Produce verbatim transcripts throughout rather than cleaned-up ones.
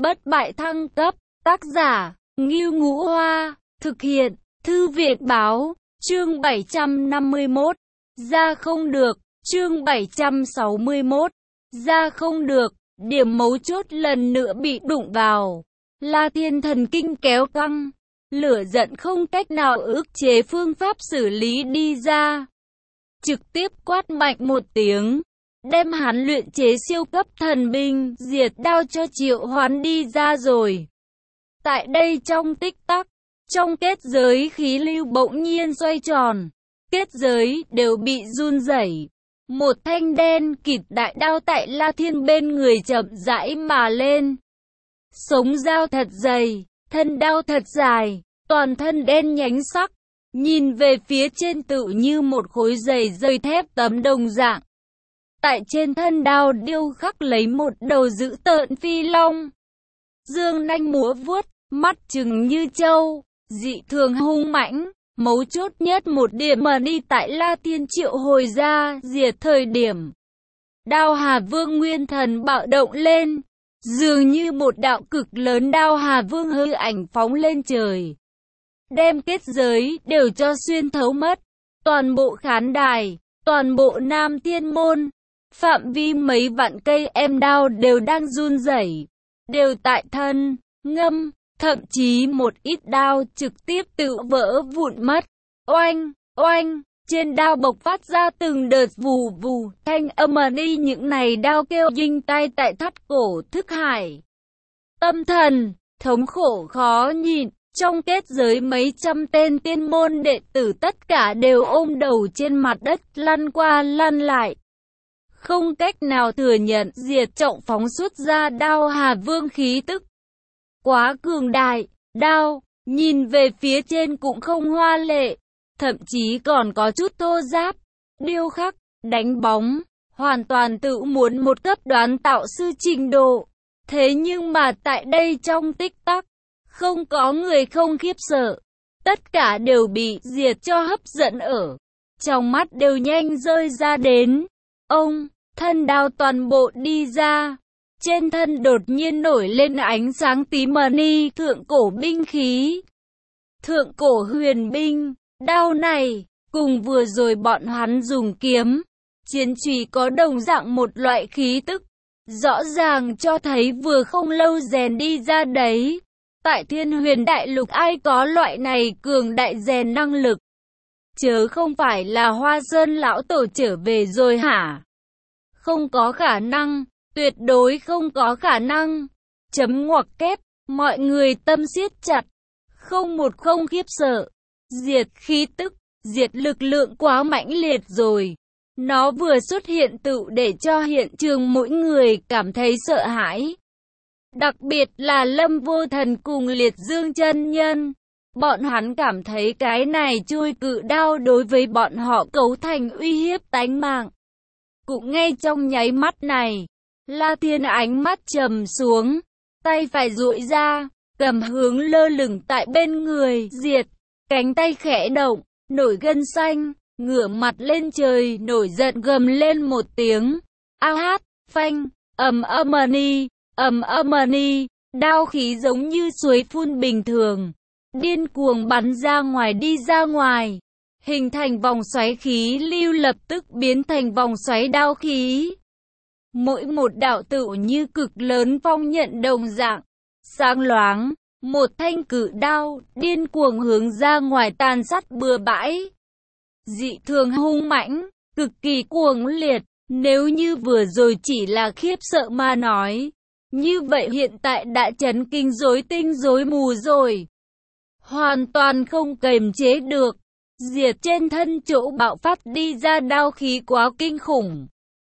bất bại thăng cấp, tác giả, Ngưu Ngũ Hoa, thực hiện, Thư viện Báo, chương bảy trăm năm mươi mốt, ra không được, chương bảy trăm sáu mươi mốt, ra không được, điểm mấu chốt lần nữa bị đụng vào. La Thiên thần kinh kéo căng, lửa giận không cách nào ức chế, phương pháp xử lý đi ra. Trực tiếp quát mạnh một tiếng, đem hắn luyện chế siêu cấp thần binh, diệt đao cho triệu hoán đi ra rồi. Tại đây trong tích tắc, trong kết giới khí lưu bỗng nhiên xoay tròn, kết giới đều bị run rẩy. Một thanh đen kịt đại đao tại La Thiên bên người chậm rãi mà lên. Sống dao thật dày, thân đao thật dài, toàn thân đen nhánh sắc, nhìn về phía trên tự như một khối dày dây thép tấm đồng dạng. Tại trên thân đao điêu khắc lấy một đầu dữ tợn phi long. Dương nanh múa vuốt, mắt trừng như trâu, dị thường hung mãnh. Mấu chốt nhất một điểm mà đi tại La Thiên triệu hồi ra, diệt thời điểm. Đao Hà Vương nguyên thần bạo động lên, dường như một đạo cực lớn đao Hà Vương hư ảnh phóng lên trời. Đem kết giới đều cho xuyên thấu mất. Toàn bộ khán đài, toàn bộ Nam Thiên Môn, phạm vi mấy vạn cây em đao đều đang run rẩy, đều tại thân, ngâm. Thậm chí một ít đao trực tiếp tự vỡ vụn mất. Oanh, oanh, trên đao bộc phát ra từng đợt vù vù, thanh âm mà đi những này đao kêu dinh tai tại thắt cổ thức hải. Tâm thần, thống khổ khó nhịn, trong kết giới mấy trăm tên tiên môn đệ tử tất cả đều ôm đầu trên mặt đất lăn qua lăn lại. Không cách nào thừa nhận diệt trọng phóng xuất ra đao Hà Vương khí tức. Quá cường đại, đao, nhìn về phía trên cũng không hoa lệ, thậm chí còn có chút thô ráp, điêu khắc, đánh bóng, hoàn toàn tự muốn một cấp đoán tạo sư trình độ. Thế nhưng mà tại đây trong tích tắc, không có người không khiếp sợ, tất cả đều bị diệt cho hấp dẫn ở, trong mắt đều nhanh rơi ra đến. Ông, thân đao toàn bộ đi ra. Trên thân đột nhiên nổi lên ánh sáng tím mờ ni thượng cổ binh khí. Thượng cổ huyền binh, đao này, cùng vừa rồi bọn hắn dùng kiếm, chiến chùy có đồng dạng một loại khí tức. Rõ ràng cho thấy vừa không lâu rèn đi ra đấy. Tại Thiên Huyền Đại Lục ai có loại này cường đại rèn năng lực? Chớ không phải là Hoa Sơn lão tổ trở về rồi hả? Không có khả năng. Tuyệt đối không có khả năng. Chấm ngoặc kép, mọi người tâm siết chặt, không một không khiếp sợ. Diệt khí tức, diệt lực lượng quá mãnh liệt rồi. Nó vừa xuất hiện tự để cho hiện trường mỗi người cảm thấy sợ hãi. Đặc biệt là Lâm Vô Thần cùng Liệt Dương chân nhân. Bọn hắn cảm thấy cái này chui cự đao đối với bọn họ cấu thành uy hiếp tánh mạng. Cũng ngay trong nháy mắt này, La Thiên ánh mắt trầm xuống, tay phải duỗi ra, cầm hướng lơ lửng tại bên người, diệt, cánh tay khẽ động, nổi gân xanh, ngửa mặt lên trời, nổi giận gầm lên một tiếng, a hát, phanh, ầm ầm ni, ầm ầm ni, đao khí giống như suối phun bình thường, điên cuồng bắn ra ngoài đi ra ngoài, hình thành vòng xoáy khí lưu lập tức biến thành vòng xoáy đao khí. Mỗi một đạo tự như cực lớn phong nhận đồng dạng, sáng loáng, một thanh cự đao, điên cuồng hướng ra ngoài tàn sát bừa bãi. Dị thường hung mãnh, cực kỳ cuồng liệt, nếu như vừa rồi chỉ là khiếp sợ mà nói, như vậy hiện tại đã chấn kinh rối tinh rối mù rồi. Hoàn toàn không kềm chế được, diệt trên thân chỗ bạo phát đi ra đao khí quá kinh khủng.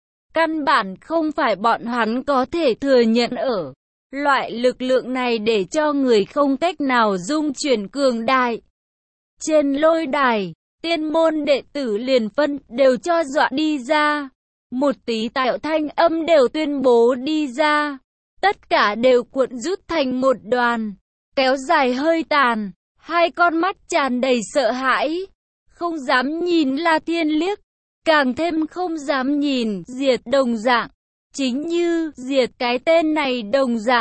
Căn bản không phải bọn hắn có thể thừa nhận ở. Loại lực lượng này để cho người không cách nào dung chuyển cường đại. Trên lôi đài, tiên môn đệ tử liền phân đều cho dọa đi ra. Một tí tạo thanh âm đều tuyên bố đi ra. Tất cả đều cuộn rút thành một đoàn, kéo dài hơi tàn. Hai con mắt tràn đầy sợ hãi, không dám nhìn La Thiên liếc. Càng thêm không dám nhìn diệt đồng dạng, chính như diệt cái tên này đồng dạng.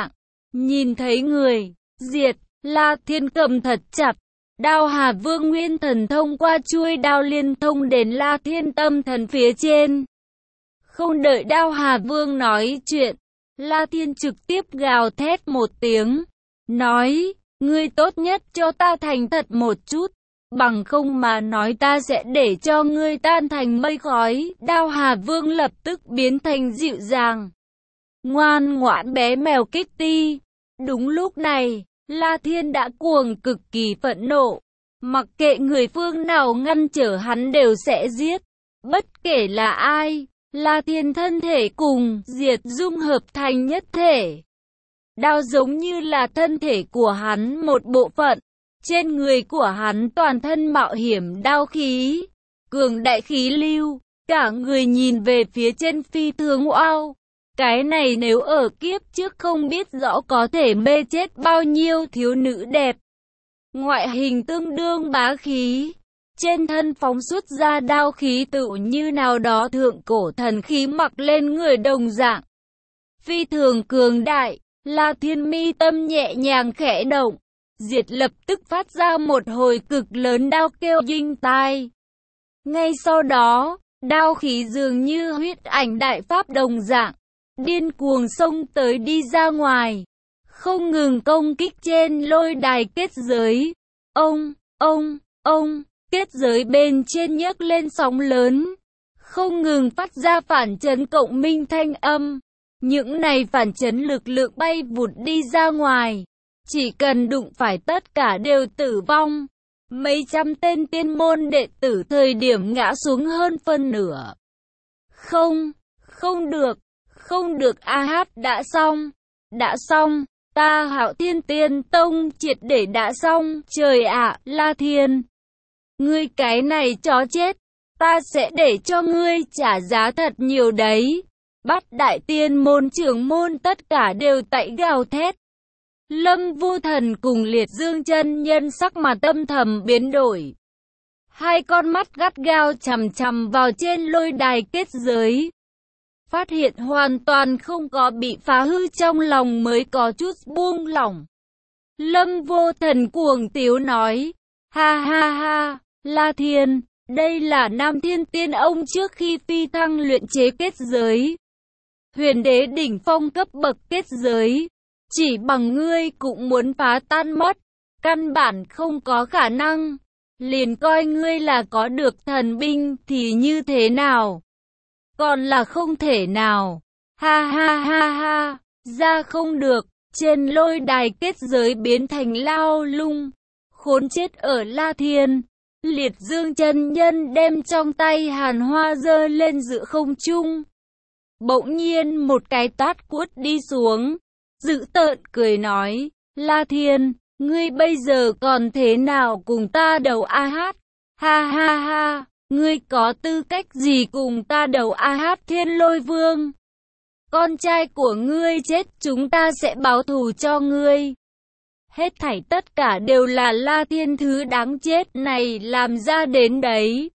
Nhìn thấy người, diệt, La Thiên cầm thật chặt. Đao Hà Vương Nguyên Thần thông qua chuôi đao liên thông đến La Thiên tâm thần phía trên. Không đợi Đao Hà Vương nói chuyện, La Thiên trực tiếp gào thét một tiếng, nói, ngươi tốt nhất cho ta thành thật một chút, bằng không mà nói ta sẽ để cho ngươi tan thành mây khói. Đao Hà Vương lập tức biến thành dịu dàng, ngoan ngoãn bé mèo Kitty. Đúng lúc này, La Thiên đã cuồng cực kỳ phẫn nộ, mặc kệ người phương nào ngăn trở hắn đều sẽ giết, bất kể là ai. La Thiên thân thể cùng diệt dung hợp thành nhất thể. Đao giống như là thân thể của hắn một bộ phận. Trên người của hắn toàn thân mạo hiểm đao khí, cường đại khí lưu, cả người nhìn về phía trên phi thường wow. Cái này nếu ở kiếp trước không biết rõ có thể mê chết bao nhiêu thiếu nữ đẹp. Ngoại hình tương đương bá khí. Trên thân phóng xuất ra đao khí tự như nào đó thượng cổ thần khí mặc lên người đồng dạng. Phi thường cường đại, La Thiên mi tâm nhẹ nhàng khẽ động. Diệt lập tức phát ra một hồi cực lớn đao kêu dinh tai. Ngay sau đó, đao khí dường như huyết ảnh đại pháp đồng dạng, điên cuồng xông tới đi ra ngoài, không ngừng công kích trên lôi đài kết giới. Ông, ông, ông, kết giới bên trên nhấc lên sóng lớn, không ngừng phát ra phản chấn cộng minh thanh âm. Những này phản chấn lực lượng bay vụt đi ra ngoài. Chỉ cần đụng phải tất cả đều tử vong. Mấy trăm tên tiên môn đệ tử thời điểm ngã xuống hơn phân nửa. Không, không được, không được a hát đã xong, đã xong, ta Hạo Thiên Tiên Tông triệt để đã xong, trời ạ, La Thiên. Ngươi cái này chó chết, ta sẽ để cho ngươi trả giá thật nhiều đấy. Bát đại tiên môn trưởng môn tất cả đều tại gào thét. Lâm Vô Thần cùng Liệt Dương chân nhân sắc mặt âm thầm biến đổi. Hai con mắt gắt gao chằm chằm vào trên lôi đài kết giới. Phát hiện hoàn toàn không có bị phá hư trong lòng mới có chút buông lỏng. Lâm Vô Thần cuồng tiếu nói, ha ha ha, La Thiên, đây là Nam Thiên Tiên ông trước khi phi thăng luyện chế kết giới. Huyền đế đỉnh phong cấp bậc kết giới. Chỉ bằng ngươi cũng muốn phá tan mất, căn bản không có khả năng. Liền coi ngươi là có được thần binh thì như thế nào? Còn là không thể nào. Ha ha ha ha, ra không được. Trên lôi đài kết giới biến thành lao lung, khốn chết ở La Thiên. Liệt Dương chân nhân đem trong tay hàn hoa giơ lên giữa không trung. Bỗng nhiên một cái tát quất đi xuống. Dữ tợn cười nói, La Thiên, ngươi bây giờ còn thế nào cùng ta đấu a hát? Ha ha ha, ngươi có tư cách gì cùng ta đấu a hát Thiên Lôi Vương? Con trai của ngươi chết chúng ta sẽ báo thù cho ngươi. Hết thảy tất cả đều là La Thiên thứ đáng chết này làm ra đến đấy.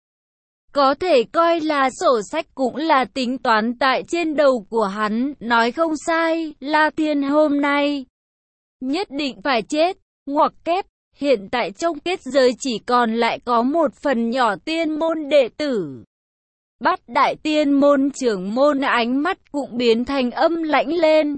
Có thể coi là sổ sách cũng là tính toán tại trên đầu của hắn, nói không sai, La Thiên hôm nay nhất định phải chết, ngoặc kép, hiện tại trong kết giới chỉ còn lại có một phần nhỏ tiên môn đệ tử. Bát đại tiên môn trưởng môn ánh mắt cũng biến thành âm lãnh lên.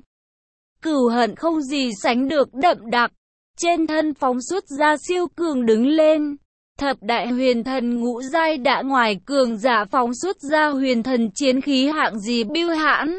Cừu hận không gì sánh được đậm đặc, trên thân phóng xuất ra siêu cường đứng lên. Thập đại huyền thần ngũ giai đã ngoài cường giả phóng xuất ra huyền thần chiến khí hạng gì bưu hãn.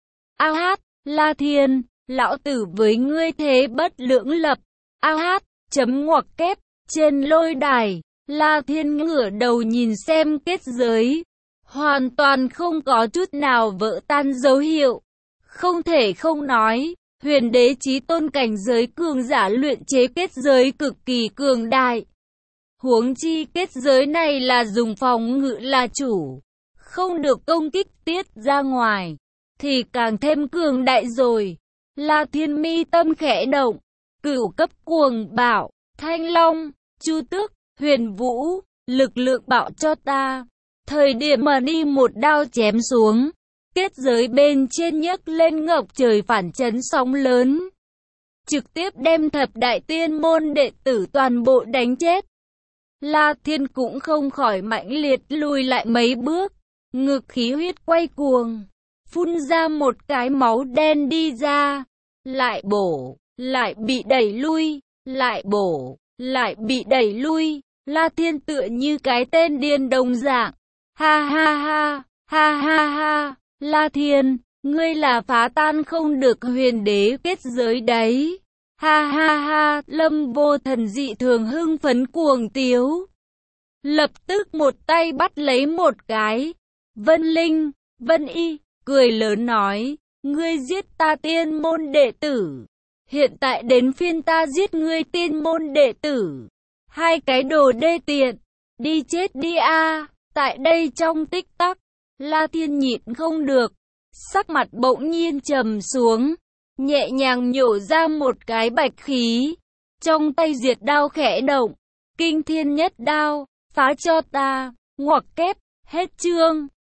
A hát, La Thiên, lão tử với ngươi thế bất lưỡng lập. A hát, chấm ngoặc kép, trên lôi đài, La Thiên ngửa đầu nhìn xem kết giới. Hoàn toàn không có chút nào vỡ tan dấu hiệu. Không thể không nói, huyền đế chí tôn cảnh giới cường giả luyện chế kết giới cực kỳ cường đại. Huống chi kết giới này là dùng phòng ngự là chủ, không được công kích tiết ra ngoài, thì càng thêm cường đại rồi. La Thiên mi tâm khẽ động, cửu cấp cuồng bạo, Thanh Long, Chu Tước, Huyền Vũ, lực lượng bạo cho ta. Thời điểm mà đi một đao chém xuống, kết giới bên trên nhấc lên ngập trời phản chấn sóng lớn. trực tiếp đem thập đại tiên môn đệ tử toàn bộ đánh chết. La Thiên cũng không khỏi mãnh liệt lùi lại mấy bước, ngực khí huyết quay cuồng, phun ra một cái máu đen đi ra, lại bổ, lại bị đẩy lui, lại bổ, lại bị đẩy lui. La Thiên tựa như cái tên điên đồng dạng. Ha ha ha, ha ha ha, La Thiên, ngươi là phá tan không được huyền đế kết giới đấy. Ha ha ha, Lâm Vô Thần dị thường hưng phấn cuồng tiếu. Lập tức một tay bắt lấy một cái. Vân Linh, Vân Y, cười lớn nói, ngươi giết ta tiên môn đệ tử. Hiện tại đến phiên ta giết ngươi tiên môn đệ tử. Hai cái đồ đê tiện, đi chết đi a. Tại đây trong tích tắc, La Thiên nhịn không được, sắc mặt bỗng nhiên trầm xuống, nhẹ nhàng nhổ ra một cái bạch khí, trong tay diệt đao khẽ động, kinh thiên nhất đao, phá cho ta, ngoặc kép, hết chương.